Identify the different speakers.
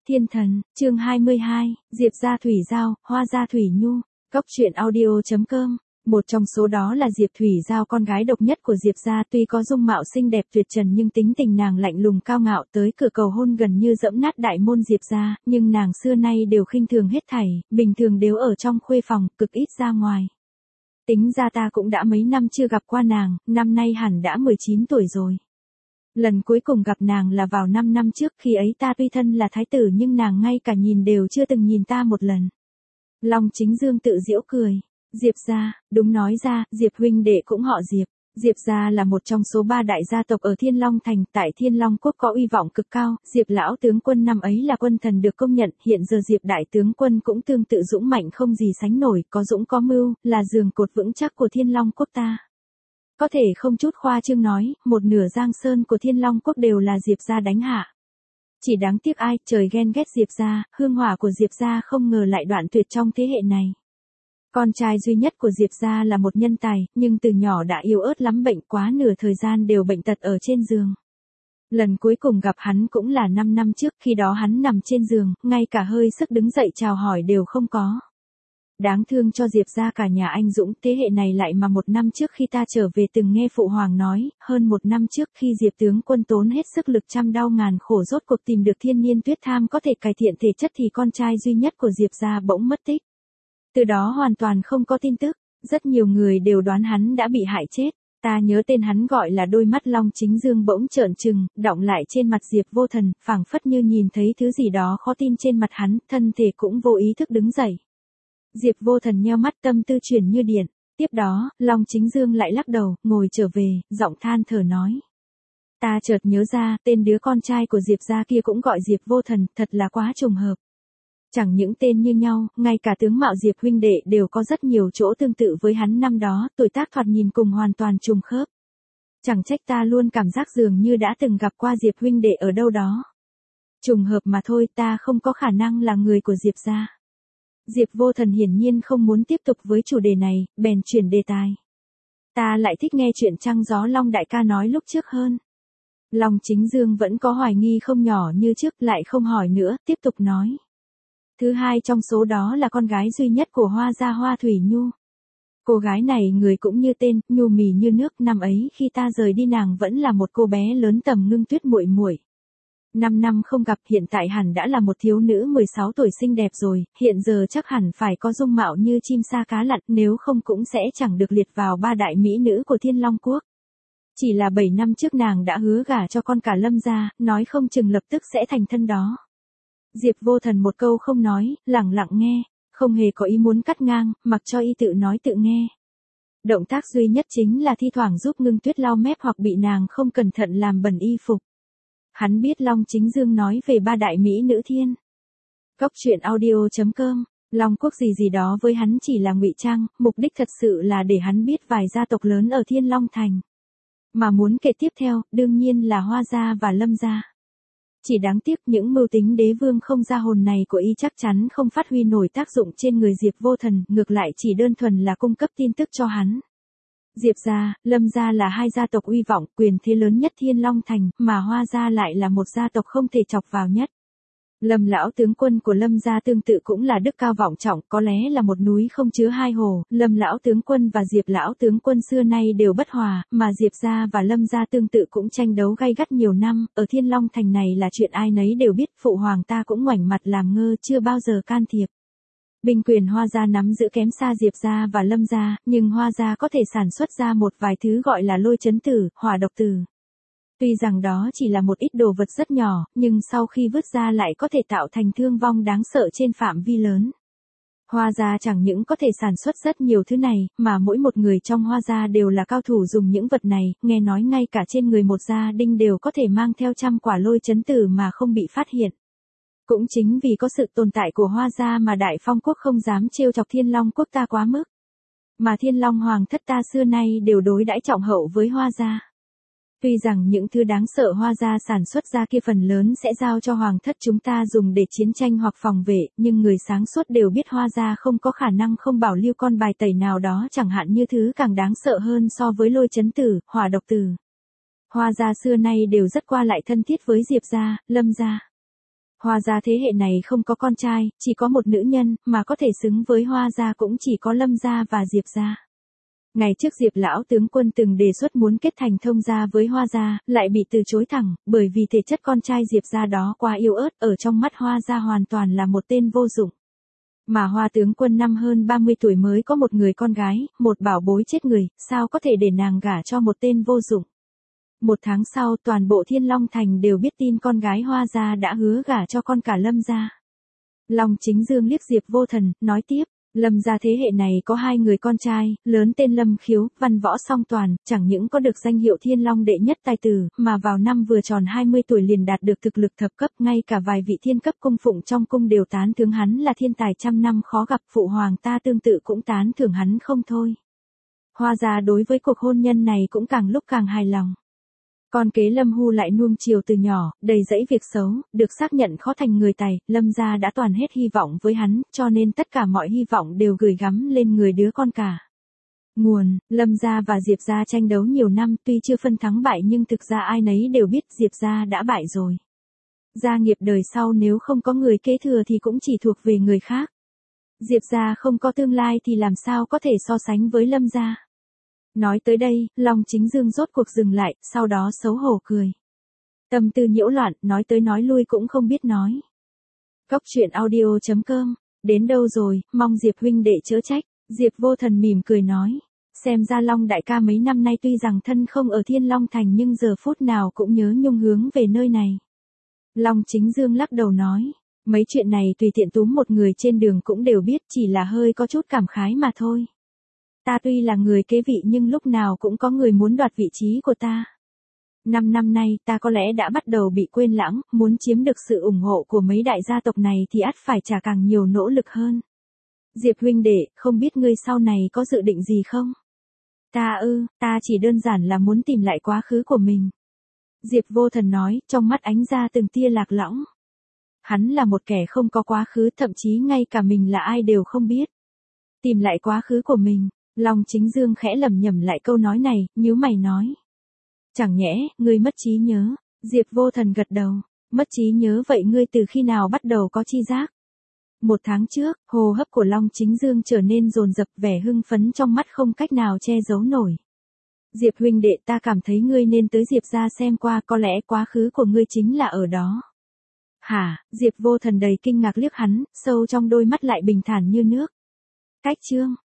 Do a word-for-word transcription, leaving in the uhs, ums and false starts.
Speaker 1: Thiên thần, chương hai mươi hai, Diệp gia Thủy Giao, Hoa gia Thủy Nhu, Cốc truyện audio.com. Một trong số đó là Diệp Thủy Giao, con gái độc nhất của Diệp gia, tuy có dung mạo xinh đẹp tuyệt trần nhưng tính tình nàng lạnh lùng cao ngạo, tới cửa cầu hôn gần như dẫm nát đại môn Diệp gia, nhưng nàng xưa nay đều khinh thường hết thảy, bình thường đều ở trong khuê phòng, cực ít ra ngoài. Tính ra ta cũng đã mấy năm chưa gặp qua nàng, năm nay hẳn đã mười chín tuổi rồi. Lần cuối cùng gặp nàng là vào năm năm trước, khi ấy ta tuy thân là thái tử nhưng nàng ngay cả nhìn đều chưa từng nhìn ta một lần. Long Chính Dương tự giễu cười. Diệp gia, đúng nói ra, Diệp huynh đệ cũng họ Diệp. Diệp gia là một trong số ba đại gia tộc ở Thiên Long Thành, tại Thiên Long Quốc có uy vọng cực cao, Diệp lão tướng quân năm ấy là quân thần được công nhận, hiện giờ Diệp đại tướng quân cũng tương tự dũng mạnh không gì sánh nổi, có dũng có mưu, là giường cột vững chắc của Thiên Long Quốc ta. Có thể không chút khoa trương nói, một nửa giang sơn của Thiên Long Quốc đều là Diệp gia đánh hạ. Chỉ đáng tiếc ai, trời ghen ghét Diệp gia, hương hỏa của Diệp gia không ngờ lại đoạn tuyệt trong thế hệ này. Con trai duy nhất của Diệp gia là một nhân tài, nhưng từ nhỏ đã yếu ớt lắm, bệnh quá nửa thời gian đều bệnh tật ở trên giường. Lần cuối cùng gặp hắn cũng là năm năm trước, khi đó hắn nằm trên giường, ngay cả hơi sức đứng dậy chào hỏi đều không có. Đáng thương cho Diệp gia cả nhà anh dũng, thế hệ này lại mà một năm trước khi ta trở về từng nghe Phụ Hoàng nói, hơn một năm trước khi Diệp tướng quân tốn hết sức lực trăm đau ngàn khổ rốt cuộc tìm được thiên niên tuyết tham có thể cải thiện thể chất thì con trai duy nhất của Diệp gia bỗng mất tích. Từ đó hoàn toàn không có tin tức, rất nhiều người đều đoán hắn đã bị hại chết. Ta nhớ tên hắn gọi là đôi mắt Long Chính Dương bỗng trợn trừng, đọng lại trên mặt Diệp Vô Thần, phảng phất như nhìn thấy thứ gì đó khó tin trên mặt hắn, thân thể cũng vô ý thức đứng dậy. Diệp Vô Thần nheo mắt, tâm tư chuyển như điện. Tiếp đó, Long Chính Dương lại lắc đầu, ngồi trở về, giọng than thở nói. Ta chợt nhớ ra, tên đứa con trai của Diệp gia kia cũng gọi Diệp Vô Thần, thật là quá trùng hợp. Chẳng những tên như nhau, ngay cả tướng mạo Diệp huynh đệ đều có rất nhiều chỗ tương tự với hắn năm đó, tuổi tác thoạt nhìn cùng hoàn toàn trùng khớp. Chẳng trách ta luôn cảm giác dường như đã từng gặp qua Diệp huynh đệ ở đâu đó. Trùng hợp mà thôi, ta không có khả năng là người của Diệp gia. Diệp Vô Thần hiển nhiên không muốn tiếp tục với chủ đề này, bèn chuyển đề tài. Ta lại thích nghe chuyện Trăng Gió Long đại ca nói lúc trước hơn. Long Chính Dương vẫn có hoài nghi không nhỏ như trước, lại không hỏi nữa, tiếp tục nói. Thứ hai trong số đó là con gái duy nhất của Hoa gia Hoa Thủy Nhu. Cô gái này người cũng như tên, nhu mì như nước, năm ấy khi ta rời đi nàng vẫn là một cô bé lớn tầm Ngưng Tuyết muội muội. Năm năm không gặp, hiện tại hẳn đã là một thiếu nữ mười sáu tuổi xinh đẹp rồi, hiện giờ chắc hẳn phải có dung mạo như chim sa cá lặn, nếu không cũng sẽ chẳng được liệt vào ba đại mỹ nữ của Thiên Long Quốc. Chỉ là bảy năm trước nàng đã hứa gả cho con cả Lâm gia, nói không chừng lập tức sẽ thành thân đó. Diệp Vô Thần một câu không nói, lẳng lặng nghe, không hề có ý muốn cắt ngang, mặc cho y tự nói tự nghe. Động tác duy nhất chính là thi thoảng giúp Ngưng Tuyết lau mép hoặc bị nàng không cẩn thận làm bẩn y phục. Hắn biết Long Chính Dương nói về ba đại mỹ nữ thiên. Cốc truyện audio.com, Long Quốc gì gì đó với hắn chỉ là ngụy trang, mục đích thật sự là để hắn biết vài gia tộc lớn ở Thiên Long Thành. Mà muốn kể tiếp theo, đương nhiên là Hoa gia và Lâm gia. Chỉ đáng tiếc những mưu tính đế vương không ra hồn này của y chắc chắn không phát huy nổi tác dụng trên người Diệp Vô Thần, ngược lại chỉ đơn thuần là cung cấp tin tức cho hắn. Diệp gia, Lâm gia là hai gia tộc uy vọng, quyền thế lớn nhất Thiên Long Thành, mà Hoa gia lại là một gia tộc không thể chọc vào nhất. Lâm lão tướng quân của Lâm gia tương tự cũng là đức cao vọng trọng, có lẽ là một núi không chứa hai hồ. Lâm lão tướng quân và Diệp lão tướng quân xưa nay đều bất hòa, mà Diệp gia và Lâm gia tương tự cũng tranh đấu gay gắt nhiều năm, ở Thiên Long Thành này là chuyện ai nấy đều biết, phụ hoàng ta cũng ngoảnh mặt làm ngơ, chưa bao giờ can thiệp. Binh quyền Hoa gia nắm giữ kém xa Diệp gia và Lâm gia, nhưng Hoa gia có thể sản xuất ra một vài thứ gọi là lôi chấn tử, hỏa độc tử. Tuy rằng đó chỉ là một ít đồ vật rất nhỏ, nhưng sau khi vứt ra lại có thể tạo thành thương vong đáng sợ trên phạm vi lớn. Hoa gia chẳng những có thể sản xuất rất nhiều thứ này, mà mỗi một người trong Hoa gia đều là cao thủ dùng những vật này, nghe nói ngay cả trên người một gia đình đều có thể mang theo trăm quả lôi chấn tử mà không bị phát hiện. Cũng chính vì có sự tồn tại của Hoa gia mà Đại Phong Quốc không dám trêu chọc Thiên Long Quốc ta quá mức. Mà Thiên Long Hoàng thất ta xưa nay đều đối đãi trọng hậu với Hoa gia. Tuy rằng những thứ đáng sợ Hoa gia sản xuất ra kia phần lớn sẽ giao cho Hoàng thất chúng ta dùng để chiến tranh hoặc phòng vệ, nhưng người sáng suốt đều biết Hoa gia không có khả năng không bảo lưu con bài tẩy nào đó, chẳng hạn như thứ càng đáng sợ hơn so với lôi chấn tử, hỏa độc tử. Hoa gia xưa nay đều rất qua lại thân thiết với Diệp gia, Lâm gia. Hoa gia thế hệ này không có con trai, chỉ có một nữ nhân, mà có thể xứng với Hoa gia cũng chỉ có Lâm gia và Diệp gia. Ngày trước Diệp lão tướng quân từng đề xuất muốn kết thành thông gia với Hoa gia, lại bị từ chối thẳng, bởi vì thể chất con trai Diệp gia đó quá yếu ớt, ở trong mắt Hoa gia hoàn toàn là một tên vô dụng. Mà Hoa tướng quân năm hơn ba mươi tuổi mới có một người con gái, một bảo bối chết người, sao có thể để nàng gả cho một tên vô dụng. Một tháng sau toàn bộ Thiên Long Thành đều biết tin con gái Hoa gia đã hứa gả cho con cả Lâm gia. Long Chính Dương liếc Diệp Vô Thần, nói tiếp, Lâm gia thế hệ này có hai người con trai, lớn tên Lâm Khiếu, văn võ song toàn, chẳng những có được danh hiệu Thiên Long đệ nhất tài tử, mà vào năm vừa tròn hai mươi tuổi liền đạt được thực lực thập cấp, ngay cả vài vị thiên cấp cung phụng trong cung đều tán thưởng hắn là thiên tài trăm năm khó gặp, phụ hoàng ta tương tự cũng tán thưởng hắn không thôi. Hoa gia đối với cuộc hôn nhân này cũng càng lúc càng hài lòng. Con kế Lâm Hu lại nuông chiều từ nhỏ, đầy dẫy việc xấu, được xác nhận khó thành người tài, Lâm gia đã toàn hết hy vọng với hắn, cho nên tất cả mọi hy vọng đều gửi gắm lên người đứa con cả. Nguồn, Lâm gia và Diệp gia tranh đấu nhiều năm, tuy chưa phân thắng bại nhưng thực ra ai nấy đều biết Diệp gia đã bại rồi. Gia nghiệp đời sau nếu không có người kế thừa thì cũng chỉ thuộc về người khác. Diệp gia không có tương lai thì làm sao có thể so sánh với Lâm gia. Nói tới đây, Long Chính Dương rốt cuộc dừng lại, sau đó xấu hổ cười. Tâm tư nhiễu loạn, nói tới nói lui cũng không biết nói. Cốc truyện audio chấm com, đến đâu rồi, mong Diệp huynh đệ chớ trách. Diệp Vô Thần mỉm cười nói. Xem ra Long đại ca mấy năm nay tuy rằng thân không ở Thiên Long Thành nhưng giờ phút nào cũng nhớ nhung hướng về nơi này. Long Chính Dương lắc đầu nói. Mấy chuyện này tùy tiện túm một người trên đường cũng đều biết, chỉ là hơi có chút cảm khái mà thôi. Ta tuy là người kế vị nhưng lúc nào cũng có người muốn đoạt vị trí của ta. Năm năm nay ta có lẽ đã bắt đầu bị quên lãng, muốn chiếm được sự ủng hộ của mấy đại gia tộc này thì ắt phải trả càng nhiều nỗ lực hơn. Diệp huynh đệ, không biết ngươi sau này có dự định gì không? Ta ư, ta chỉ đơn giản là muốn tìm lại quá khứ của mình. Diệp Vô Thần nói, trong mắt ánh ra từng tia lạc lõng. Hắn là một kẻ không có quá khứ, thậm chí ngay cả mình là ai đều không biết. Tìm lại quá khứ của mình. Long Chính Dương khẽ lẩm nhẩm lại câu nói này, nhíu mày nói. Chẳng nhẽ, ngươi mất trí nhớ. Diệp Vô Thần gật đầu. Mất trí nhớ vậy ngươi từ khi nào bắt đầu có chi giác? Một tháng trước, hô hấp của Long Chính Dương trở nên dồn dập, vẻ hưng phấn trong mắt không cách nào che giấu nổi. Diệp huynh đệ, ta cảm thấy ngươi nên tới Diệp gia xem qua, có lẽ quá khứ của ngươi chính là ở đó. Hả? Diệp Vô Thần đầy kinh ngạc liếc hắn, sâu trong đôi mắt lại bình thản như nước. Cách chương